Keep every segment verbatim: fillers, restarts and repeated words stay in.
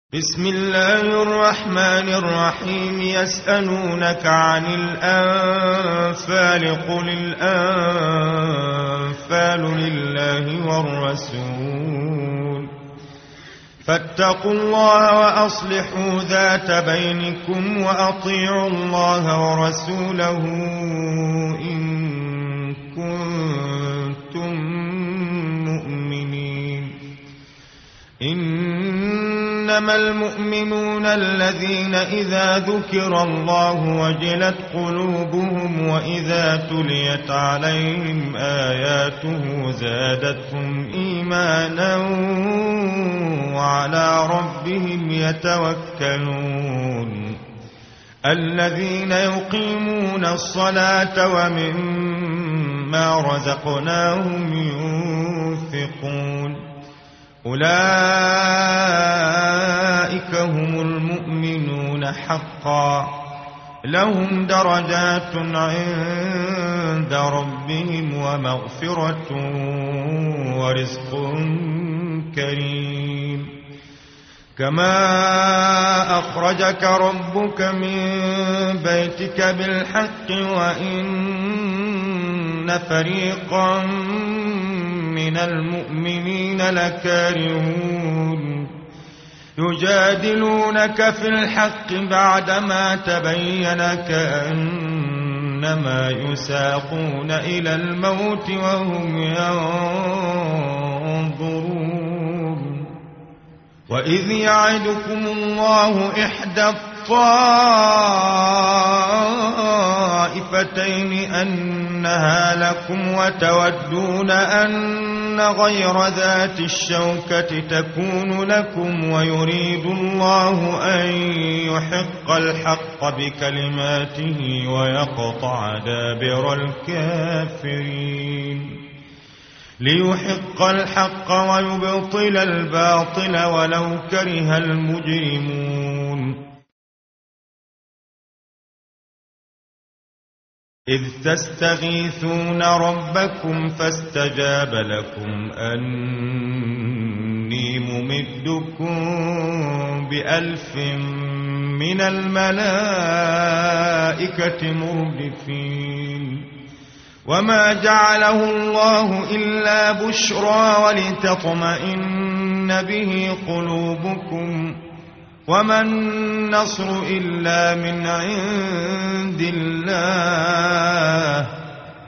بسم الله الرحمن الرحيم. يسألونك عن الأنفال قل الأنفال لله والرسول فاتقوا الله وأصلحوا ذات بينكم وأطيعوا الله ورسوله إن كنتم مؤمنين. إنما المؤمنون الذين إذا ذكر الله وجلت قلوبهم وإذا تليت عليهم آياته زادتهم إيمانا وعلى ربهم يتوكلون. الذين يقيمون الصلاة ومما رزقناهم ينفقون أولئك هم المؤمنون حقا لهم درجات عند ربهم ومغفرة ورزق كريم. كما أخرجك ربك من بيتك بالحق وإن فريقا من المؤمنين لكارهون يجادلونك في الحق بعدما تبين كأنما يساقون إلى الموت وهم ينظرون. وإذ يعدكم الله إحدى الطائفتين أنها لكم وتودون أن غير ذات الشوكة تكون لكم ويريد الله أن يحق الحق بكلماته ويقطع دابر الكافرين. ليحق الحق ويبطل الباطل ولو كره المجرمون. إذ تستغيثون ربكم فاستجاب لكم أني ممدكم بألف من الملائكة مردفين. وما جعله الله إلا بشرى ولتطمئن به قلوبكم وما النصر إلا من عند الله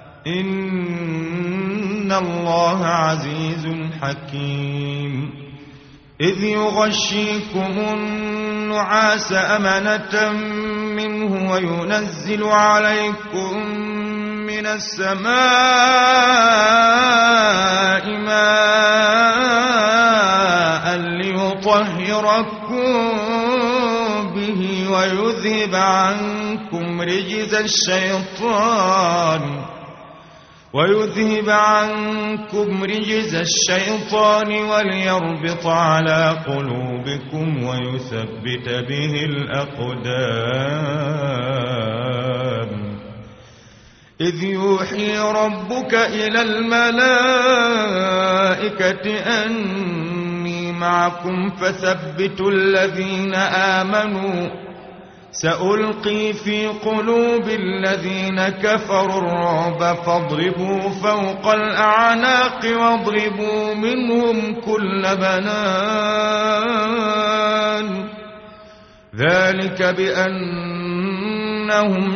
إن الله عزيز حكيم. إذ يغشيكم النعاس أمنة منه وينزل عليكم من السماء ماء ليطهركم به ويذهب عنكم رجز الشيطان ويذهب عنكم رجز الشيطان وليربط على قلوبكم ويثبت به الأقدام. إذ يوحي ربك إلى الملائكة أني معكم فثبتوا الذين آمنوا سألقي في قلوب الذين كفروا الرعب فاضربوا فوق الأعناق واضربوا منهم كل بنان. ذلك بأنهم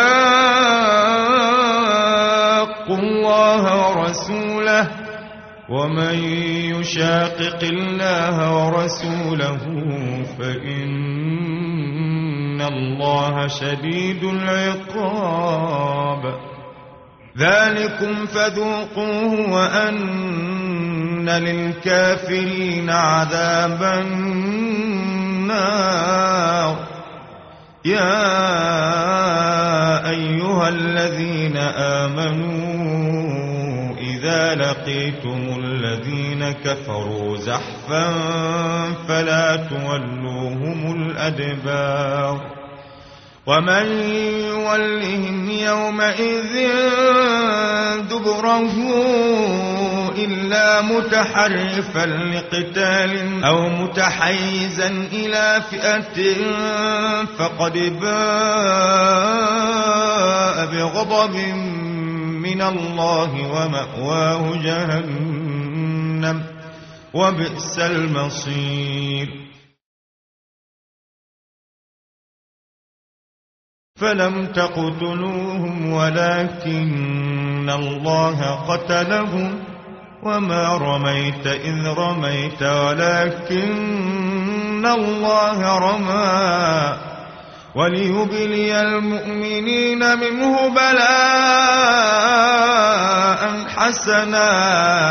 شاقوا الله ورسوله ومن يشاقق الله ورسوله فإن الله شديد العقاب. ذلكم فذوقوه وأن للكافرين عذاب النار. يا أيها الذين آمنوا إذا لقيتم الذين كفروا زحفا فلا تولوهم الأدبار. ومن يولهم يومئذ دبره إلا متحرفا لقتال أو متحيزا إلى فئة فقد باء بغضب من الله ومأواه جهنم وبئس المصير. فلم تقتلوهم ولكن الله قتلهم وما رميت إذ رميت ولكن الله رمى وليبلي المؤمنين منه بلاء حسنا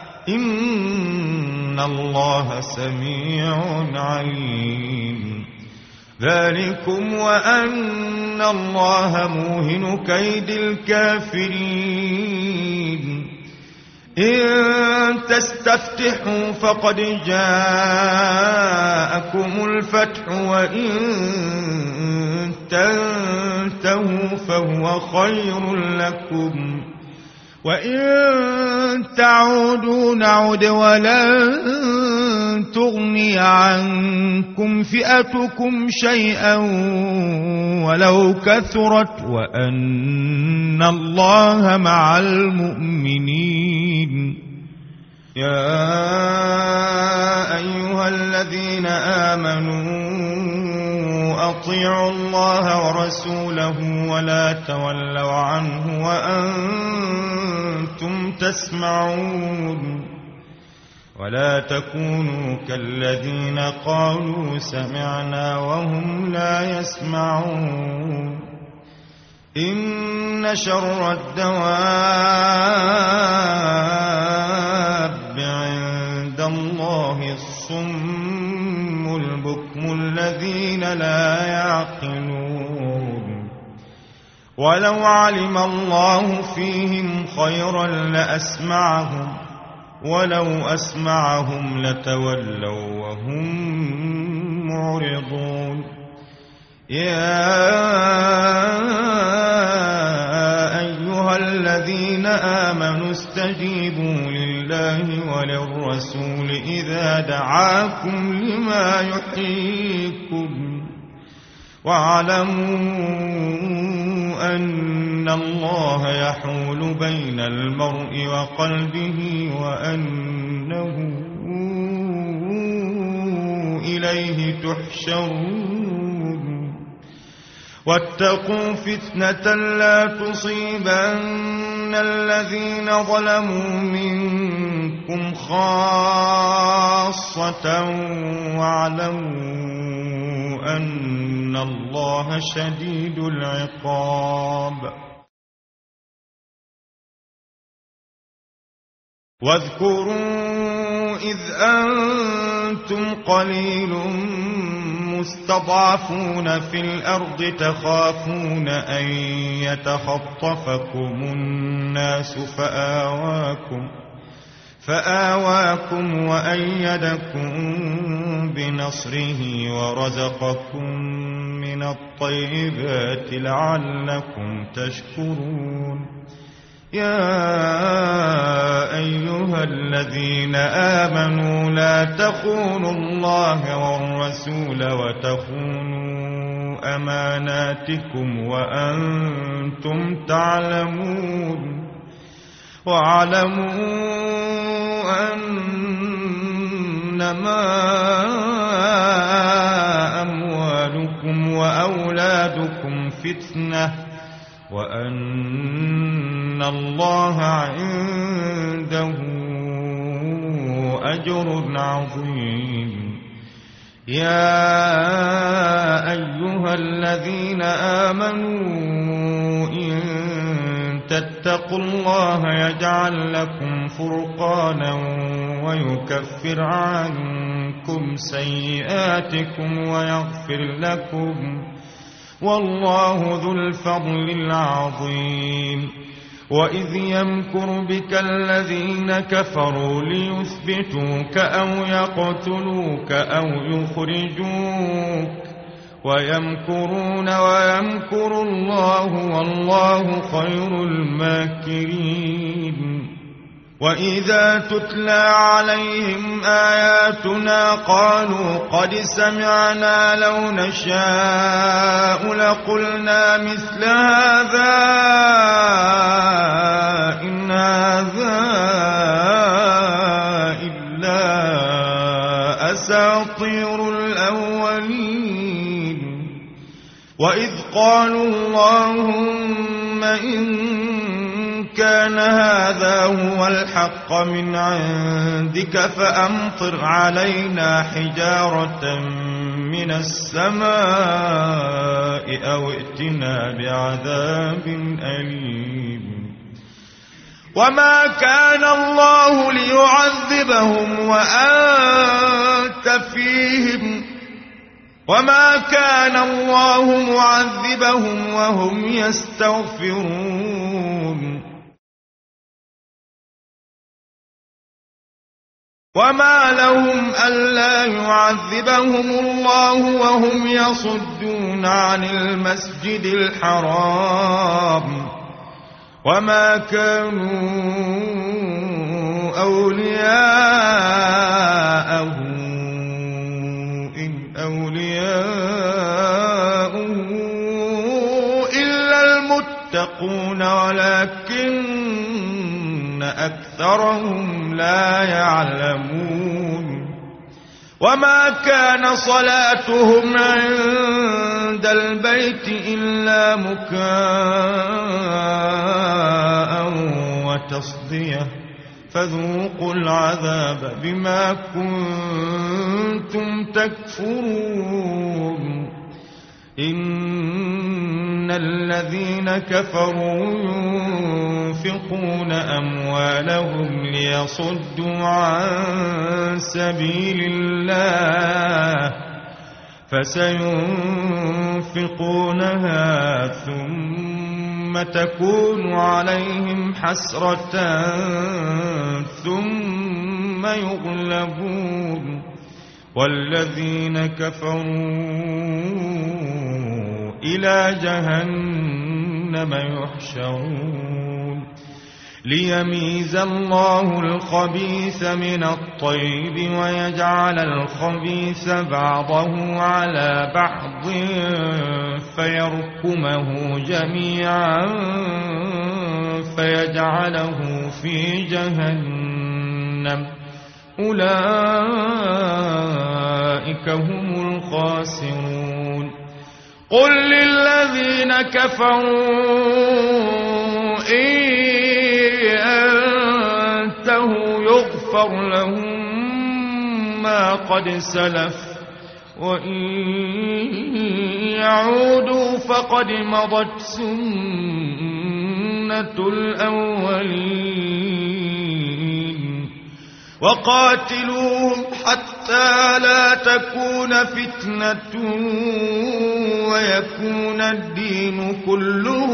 إن الله سميع عليم. ذلكم وأن الله موهن كيد الكافرين. إن تستفتحوا فقد جاءكم الفتح وإن تنتهوا فهو خير لكم وإن تعودوا نعد ولن تغني عنكم فئتكم شيئا ولو كثرت وأن الله مع المؤمنين. يا أيها الذين آمنوا أطيعوا الله ورسوله ولا تولوا عنه وأنتم تسمعون ولا تكونوا كالذين قالوا سمعنا وهم لا يسمعون. إن شر الدواب عند الله الصم البكم الذين لا يعقلون. ولو علم الله فيهم خيرا لأسمعهم ولو أسمعهم لتولوا وهم معرضون. يا أيها الذين آمنوا استجيبوا لله وللرسول إذا دعاكم لما يحييكم واعلموا أن الله يحول بين المرء وقلبه وأنه إليه تحشرون. واتقوا فتنة لا تصيبن الذين ظلموا منكم خاصة واعلموا أن الله شديد العقاب. واذكروا إذ أنتم قليل مستضعفون في الأرض تخافون أن يتخطفكم الناس فآواكم فآواكم وأيدكم بنصره ورزقكم من الطيبات لعلكم تشكرون. يا أيها الذين آمنوا لا تخونوا الله والرسول وتخونوا أماناتكم وأنتم تعلمون. واعلموا أنما أموالكم وأولادكم فتنة وأن الله عنده أجر عظيم. يا أيها الذين آمنوا إن تتقوا الله يجعل لكم فرقانا ويكفر عنكم سيئاتكم ويغفر لكم والله ذو الفضل العظيم. وإذ يمكر بك الذين كفروا ليثبتوك أو يقتلوك أو يخرجوك ويمكرون ويمكر الله والله خير الماكرين. وإذا تتلى عليهم آياتنا قالوا قد سمعنا لو نشاء لقلنا مثل هذا إن هذا إلا أساطير الأولين وإذ قالوا اللهم إن كان هذا هو الحق من عندك فأمطر علينا حجارة من السماء أو ائتنا بعذاب أليم وما كان الله ليعذبهم وأنت فيهم وما كان الله معذبهم وهم يستغفرون وما لهم ألا يعذبهم الله وهم يصدون عن المسجد الحرام وما كانوا أولياءه إن أولياءه إلا المتقون ولكن أكثرهم لا يعلمون وما كان صلاتهم عند البيت إلا مكاء وتصدية فذوقوا العذاب بما كنتم تكفرون إن الذين كفروا ينفقون أموالهم ليصدوا عن سبيل الله فسينفقونها ثم تكون عليهم حسرة ثم يغلبون والذين كفروا إلى جهنم يحشرون ليميز الله الخبيث من الطيب ويجعل الخبيث بعضه على بعض فيركمه جميعا فيجعله في جهنم أولئك هم الخاسرون قل للذين كفروا إن ينتهوا يغفر لهم ما قد سلف وإن يعودوا فقد مضت سنة الأولين وقاتلوهم حتى لا تكون فتنة ويكون الدين كله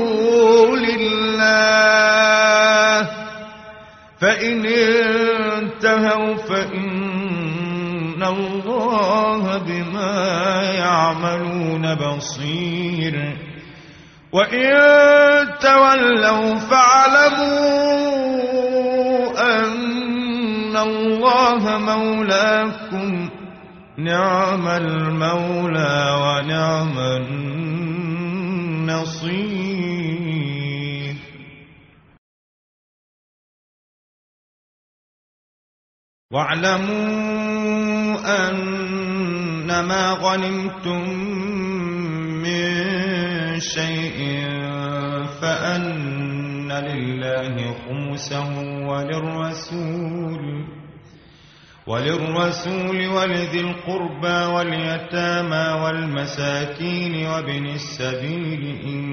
لله فإن انتهوا فإن الله بما يعملون بصير وإن تولوا فاعلموا أن الله مولاكم نعم المولى ونعم النصير واعلموا أنما غنمتم من شيء فأن لله خمسه وللرسول وللرسول ولذي القربى واليتامى والمساكين وابن السبيل إن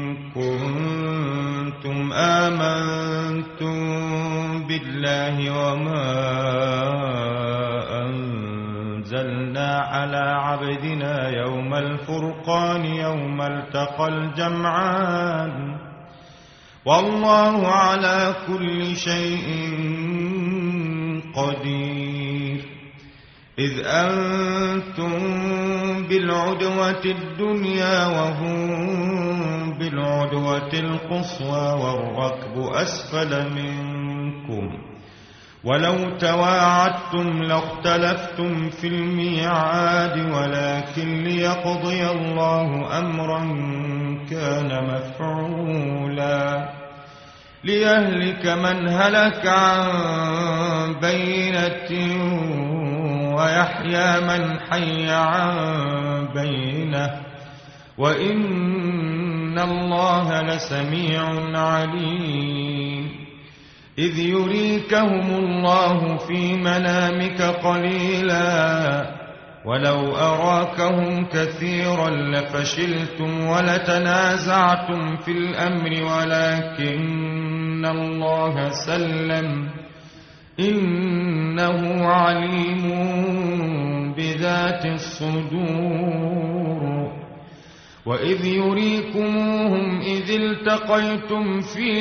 كنتم آمنتم بالله وما أنزلنا على عبدنا يوم الفرقان يوم التقى الجمعان والله على كل شيء قدير إذ أنتم بالعدوة الدنيا وهم بالعدوة القصوى والركب أسفل منكم ولو تواعدتم لاختلفتم في الميعاد ولكن ليقضي الله أمرا كان مفعولا ليهلك من هلك عن بينة ويحيى من حي عن بينة وإن الله لسميع عليم إذ يريكهم الله في منامك قليلا ولو أراكهم كثيرا لفشلتم ولتنازعتم في الأمر ولكن الله سلم إنه عليم بذات الصدور وإذ يريكموهم إذ التقيتم في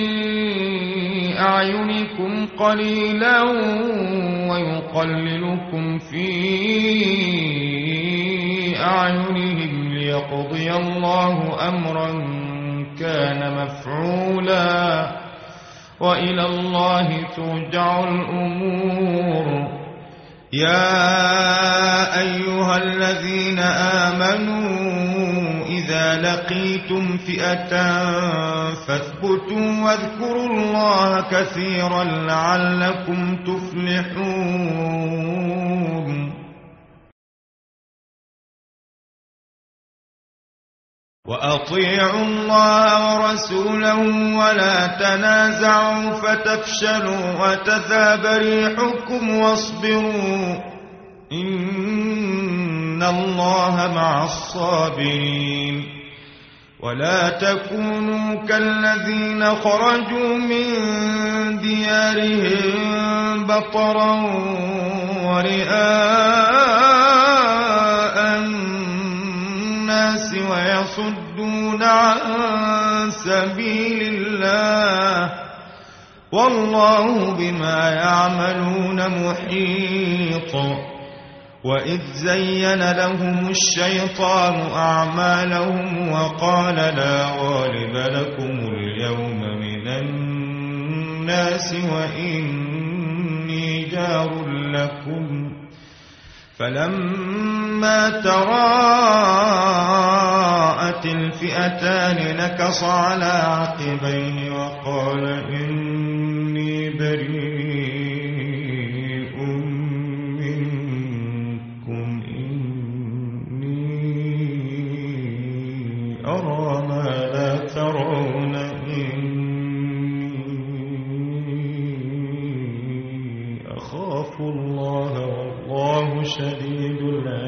أعينكم قليلا ويقللكم في أعينهم ليقضي الله أمرا كان مفعولا وإلى الله ترجع الأمور يا أيها الذين آمنوا إذا لقيتم فئة فاثبتوا واذكروا الله كثيرا لعلكم تفلحون وأطيعوا الله ورسوله ولا تنازعوا فتفشلوا وتذهب ريحكم واصبروا إن الله مع الصابرين ولا تكونوا كالذين خرجوا من ديارهم بطرا ورئاء الناس ويصدون عن سبيل الله والله بما يعملون محيط وإذ زين لهم الشيطان أعمالهم وقال لا غالب لكم اليوم من الناس وإني جار لكم فلما تراءت الفئتان نكص على عقبيه وقال إني بريء منكم إني أرى ما لا ترون إني أخاف الله والله شديد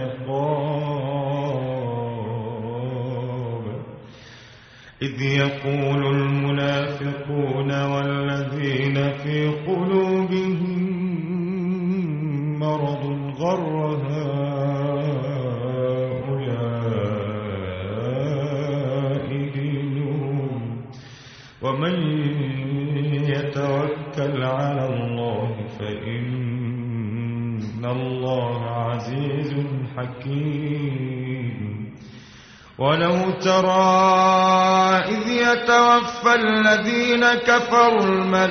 العقاب إذ يقول المنافقون والذين في قلوبهم مرض غر هؤلاء دينهم ومن يتوكل على الله فإن الله عزيز حكيم ولو ترى إذ يتوفى الذين كفروا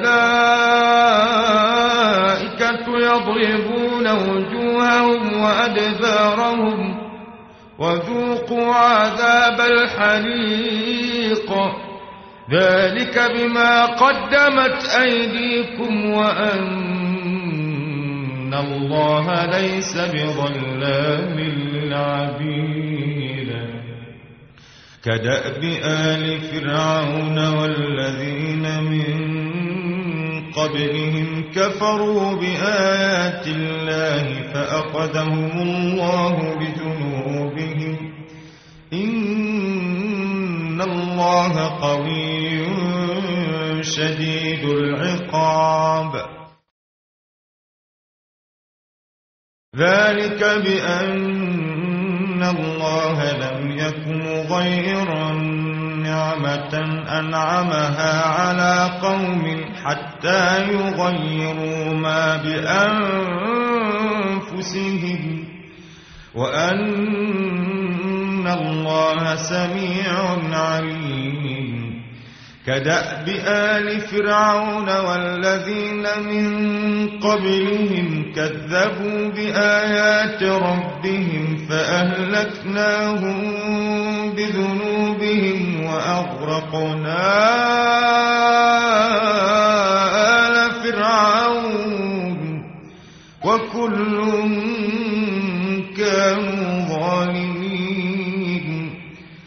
الملائكة يضربون وجوههم وأدبارهم وذوقوا عذاب الحريق ذلك بما قدمت أيديكم وأن الله ليس بظلام للعبيد كدأب آل فرعون والذين من قبلهم كفروا بآيات الله فأخذهم الله بذنوبهم إن الله قوي شديد العقاب ذلك بأن الله لم يكن مغيرا نعمة أنعمها على قوم حتى يغيروا ما بأنفسهم وأن الله سميع عليم كدأب آل فرعون والذين من قبلهم كذبوا بآيات ربهم فأهلكناهم بذنوبهم وأغرقنا آل فرعون وكل كانوا ظالمين.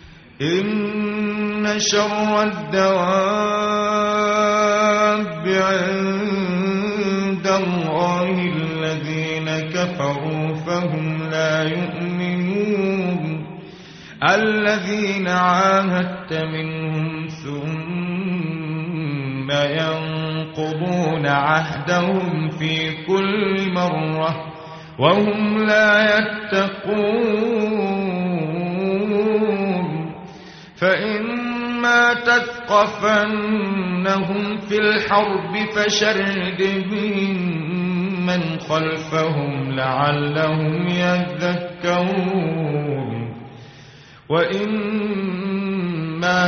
إن شر الدواب عند الله الذين كفروا فهم لا يؤمنون. الذين عاهدت منهم ثم ينقضون عهدهم في كل مرة وهم لا يتقون. فإما تثقفنهم في الحرب فشرد بهم من خلفهم لعلهم يذكرون. وإما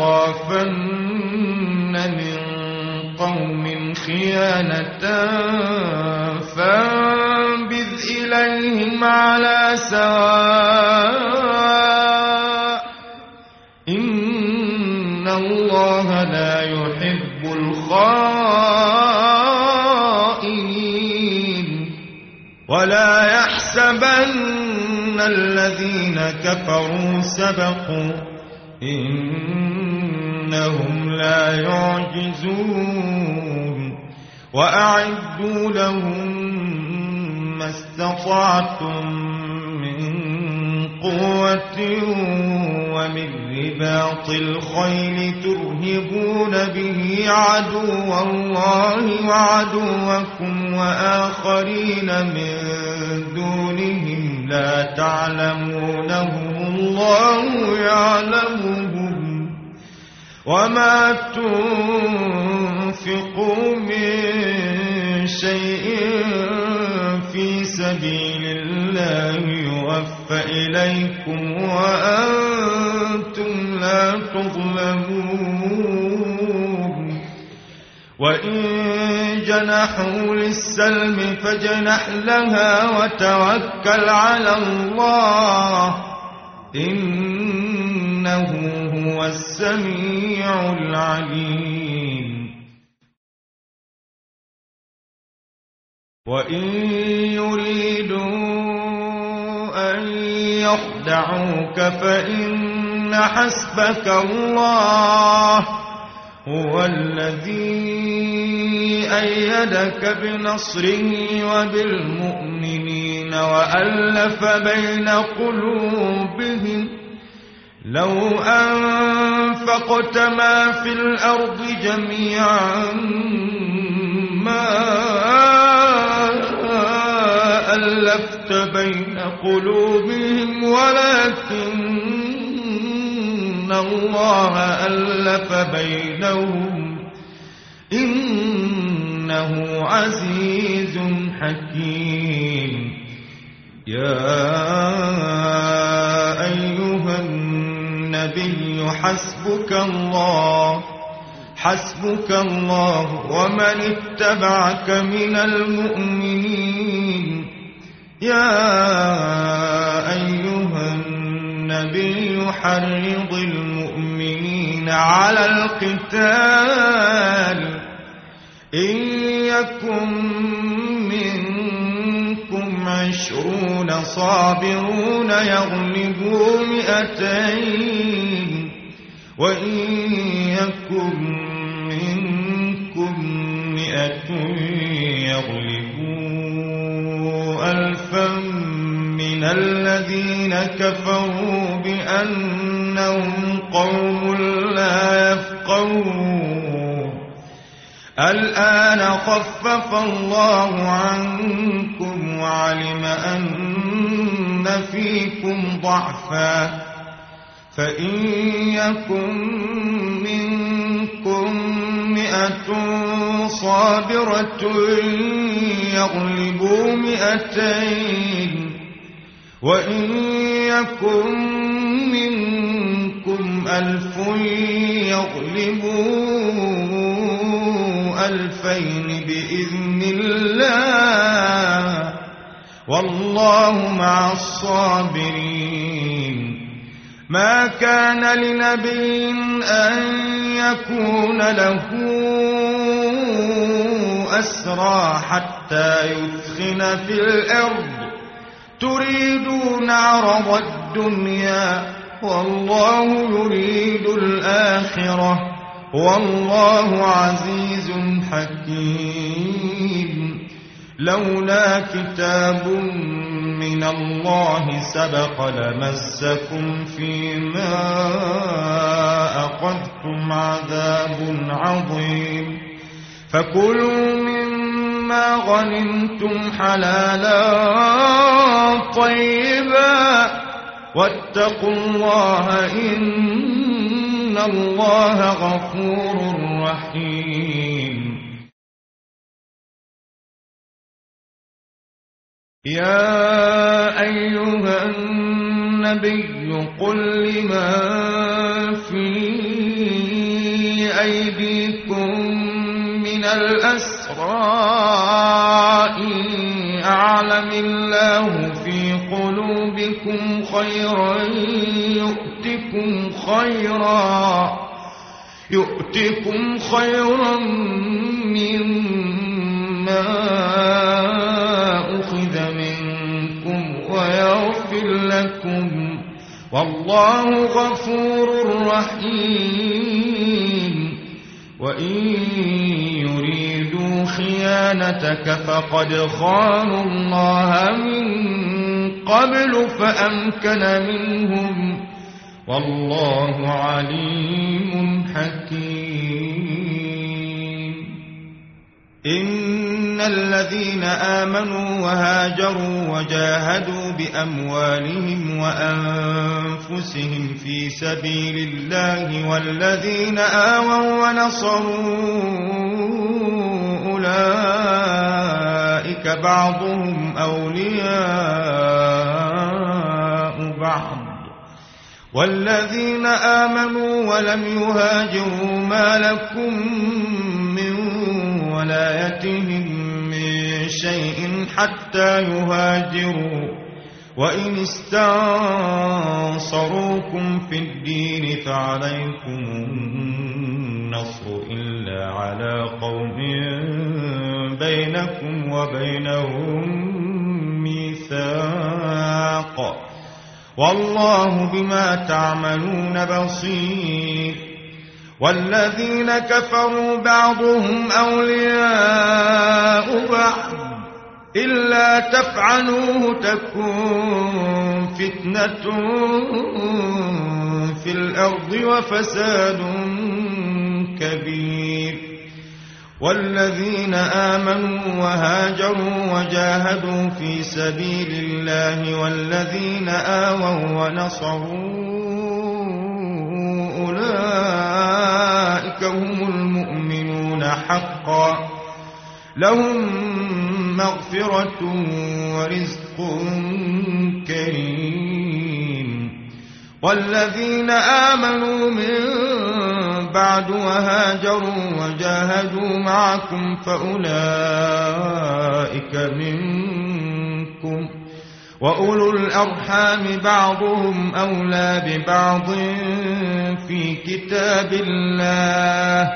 تخافن من قوم خيانة فانبذ إليهم على سواء إن الله لا يحب الخائنين. ولا يحسبن الذين كفروا سبقوا إنهم لا يعجزون. وأعدوا لهم ما استطعتم من قوة ومن رباط الخيل ترهبون به عدو الله وعدوكم وآخرين من دونهم لا تعلمونهم الله يعلمهم. وما تنفقوا من شيء في سبيل الله يوفى إليكم وأنتم لا تظلمون. وإن جنحوا للسلم فاجنح لها وتوكل على الله إنه هو السميع العليم. وإن يريدوا أن يخدعوك فإن حسبك الله هو الذي أيدك بنصره وبالمؤمنين وألف بين قلوبهم. لو أنفقت ما في الأرض جميعا ما ألفت بين قلوبهم ولكن الله ألف بينهم إنه عزيز حكيم. يا أيها النبي حسبك الله حسبك الله ومن اتبعك من المؤمنين. يا أيها النبي حرض المؤمنين على القتال إن يكن منكم عشرون صابرون يغلبوا مئتين وإن يكن منكم مئة يغلبوا ألفا من الذين كفروا بأنهم قوم لا يفقهون. الآن خفف الله عنكم وعلم أن فيكم ضعفا فإن يكن منكم مئة صابرة يغلبوا مئتين وإن يكن منكم ألف يغلبوا ألفين بإذن الله والله مع الصابرين. ما كان لنبي أن يكون له أسرى حتى يثخن في الأرض تريدون عرض الدنيا والله يريد الآخرة والله عزيز حكيم. لولا كتاب من الله سبق لمسكم فيما أخذتم عذاب عظيم. فكلوا مما غنمتم حلالا طيبا واتقوا الله إن الله غفور رحيم. يا أيها النبي قل لمن في أيديكم من الأسرى إن أعلم الله في قلوبكم خيرا يؤتكم خيرا يؤتكم خيرا مما أخذ منكم ويغفر لكم والله غفور رحيم. وإن يريدوا خيانتك فقد خانوا الله من قبل فأمكن منهم والله عليم حكيم. إن الذين آمنوا وهاجروا وجاهدوا بأموالهم وأنفسهم في سبيل الله والذين آووا ونصروا أولئك بعضهم أولياء بعض والذين آمنوا ولم يهاجروا ما لكم من ولايتهم من شيء حتى يهاجروا وإن استنصروكم في الدين فعليكم النصر إلا على قوم بينكم وبينهم ميثاق والله بما تعملون بصير. والذين كفروا بعضهم أولياء بعض إلا تفعلوه تكن فتنة في الأرض وفساد كبير. والذين آمنوا وهاجروا وجاهدوا في سبيل الله والذين آووا ونصروا أولئك هم المؤمنون حقا لهم مغفرة ورزق كريم. والذين آمنوا من بعد وهاجروا وجاهدوا معكم فأولئك منكم وأولو الأرحام بعضهم أولى ببعض في كتاب الله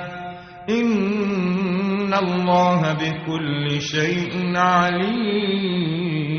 إن الله بكل شيء عليم.